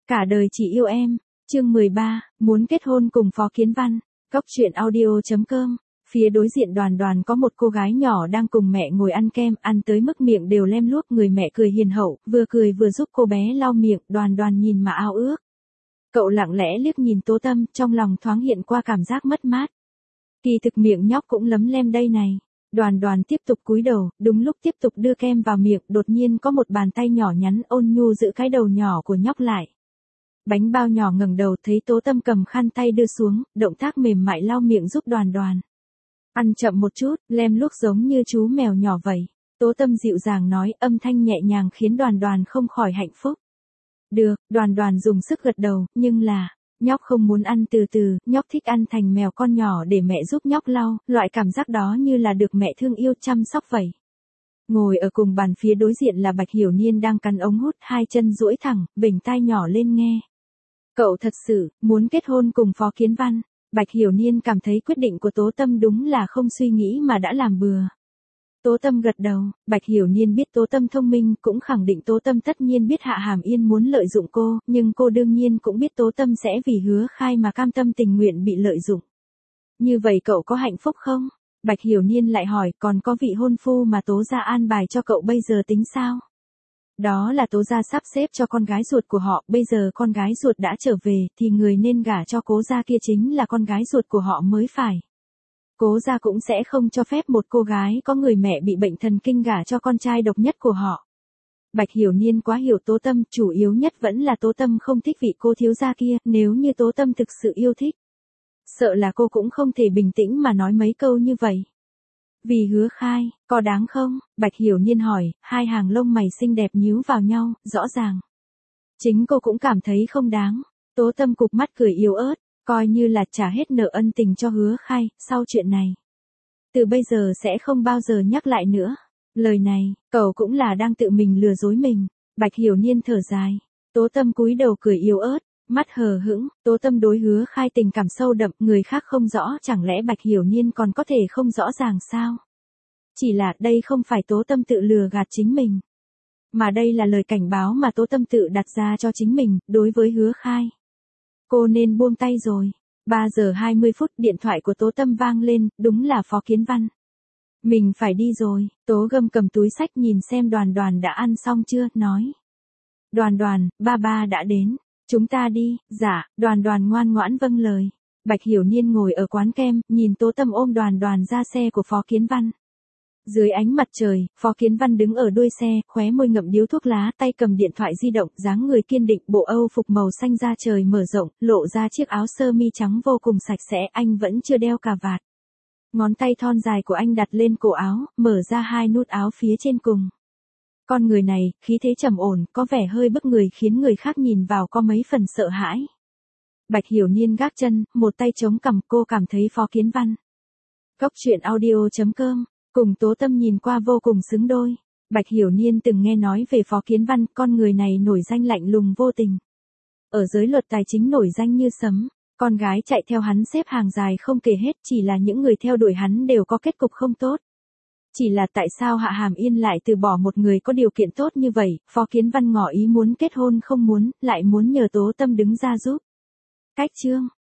Cả đời chỉ yêu em. Chương 13, muốn kết hôn cùng Phó Kiến Văn. Cốc truyện audio.com. Phía đối diện Đoàn Đoàn có một cô gái nhỏ đang cùng mẹ ngồi ăn kem, ăn tới mức miệng đều lem luốc. Người mẹ cười hiền hậu, vừa cười vừa giúp cô bé lau miệng. Đoàn Đoàn nhìn mà ao ước. Cậu lặng lẽ liếc nhìn Tố Tâm, trong lòng thoáng hiện qua cảm giác mất mát. Kỳ thực miệng nhóc cũng lấm lem đây này. Đoàn Đoàn tiếp tục cúi đầu, đúng lúc tiếp tục đưa kem vào miệng, đột nhiên có một bàn tay nhỏ nhắn ôn nhu giữ cái đầu nhỏ của nhóc lại. Bánh bao nhỏ ngẩng đầu thấy Tố Tâm cầm khăn tay đưa xuống, động tác mềm mại lau miệng giúp Đoàn Đoàn. Ăn chậm một chút, lem luốc giống như chú mèo nhỏ vậy. Tố Tâm dịu dàng nói, âm thanh nhẹ nhàng khiến Đoàn Đoàn không khỏi hạnh phúc. Được, Đoàn Đoàn dùng sức gật đầu, nhưng là, nhóc không muốn ăn từ từ, nhóc thích ăn thành mèo con nhỏ để mẹ giúp nhóc lau, loại cảm giác đó như là được mẹ thương yêu chăm sóc vậy. Ngồi ở cùng bàn phía đối diện là Bạch Hiểu Niên đang cắn ống hút, hai chân duỗi thẳng, vểnh tai nhỏ lên nghe. Cậu thật sự, muốn kết hôn cùng Phó Kiến Văn. Bạch Hiểu Niên cảm thấy quyết định của Tố Tâm đúng là không suy nghĩ mà đã làm bừa. Tố Tâm gật đầu, Bạch Hiểu Niên biết Tố Tâm thông minh, cũng khẳng định Tố Tâm tất nhiên biết Hạ Hàm Yên muốn lợi dụng cô, nhưng cô đương nhiên cũng biết Tố Tâm sẽ vì Hứa Khai mà cam tâm tình nguyện bị lợi dụng. Như vậy cậu có hạnh phúc không? Bạch Hiểu Niên lại hỏi, còn có vị hôn phu mà Tố gia an bài cho cậu bây giờ tính sao? Đó là Tố gia sắp xếp cho con gái ruột của họ, bây giờ con gái ruột đã trở về, thì người nên gả cho Cố gia kia chính là con gái ruột của họ mới phải. Cố gia cũng sẽ không cho phép một cô gái có người mẹ bị bệnh thần kinh gả cho con trai độc nhất của họ. Bạch Hiểu Niên quá hiểu Tố Tâm, chủ yếu nhất vẫn là Tố Tâm không thích vị cô thiếu gia kia, nếu như Tố Tâm thực sự yêu thích. Sợ là cô cũng không thể bình tĩnh mà nói mấy câu như vậy. Vì Hứa Khai, có đáng không? Bạch Hiểu Niên hỏi, hai hàng lông mày xinh đẹp nhíu vào nhau, rõ ràng. Chính cô cũng cảm thấy không đáng. Tố Tâm cụp mắt cười yếu ớt, coi như là trả hết nợ ân tình cho Hứa Khai, sau chuyện này. Từ bây giờ sẽ không bao giờ nhắc lại nữa. Lời này, cậu cũng là đang tự mình lừa dối mình. Bạch Hiểu Niên thở dài. Tố Tâm cúi đầu cười yếu ớt, mắt hờ hững. Tố Tâm đối Hứa Khai tình cảm sâu đậm, người khác không rõ, chẳng lẽ Bạch Hiểu Niên còn có thể không rõ ràng sao? Chỉ là đây không phải Tố Tâm tự lừa gạt chính mình, mà đây là lời cảnh báo mà Tố Tâm tự đặt ra cho chính mình, đối với Hứa Khai. Cô nên buông tay rồi. 3 giờ 20 phút điện thoại của Tố Tâm vang lên, đúng là Phó Kiến Văn. Mình phải đi rồi, Tố Gâm cầm túi xách nhìn xem Đoàn Đoàn đã ăn xong chưa, nói. Đoàn Đoàn, ba đã đến, chúng ta đi, dạ, Đoàn Đoàn ngoan ngoãn vâng lời. Bạch Hiểu Niên ngồi ở quán kem, nhìn Tố Tâm ôm Đoàn Đoàn ra xe của Phó Kiến Văn. Dưới ánh mặt trời, Phó Kiến Văn đứng ở đuôi xe, khóe môi ngậm điếu thuốc lá, tay cầm điện thoại di động, dáng người kiên định, bộ Âu phục màu xanh da trời mở rộng, lộ ra chiếc áo sơ mi trắng vô cùng sạch sẽ, anh vẫn chưa đeo cà vạt. Ngón tay thon dài của anh đặt lên cổ áo, mở ra hai nút áo phía trên cùng. Con người này, khí thế trầm ổn, có vẻ hơi bức người khiến người khác nhìn vào có mấy phần sợ hãi. Bạch Hiểu Niên gác chân, một tay chống cằm, cô cảm thấy Phó Kiến Văn. Cốc truyện audio.com. Cùng Tố Tâm nhìn qua vô cùng xứng đôi. Bạch Hiểu Niên từng nghe nói về Phó Kiến Văn, con người này nổi danh lạnh lùng vô tình. Ở giới luật tài chính nổi danh như sấm, con gái chạy theo hắn xếp hàng dài không kể hết, chỉ là những người theo đuổi hắn đều có kết cục không tốt. Chỉ là tại sao Hạ Hàm Yên lại từ bỏ một người có điều kiện tốt như vậy, Phó Kiến Văn ngỏ ý muốn kết hôn không muốn, lại muốn nhờ Tố Tâm đứng ra giúp. Cách chương.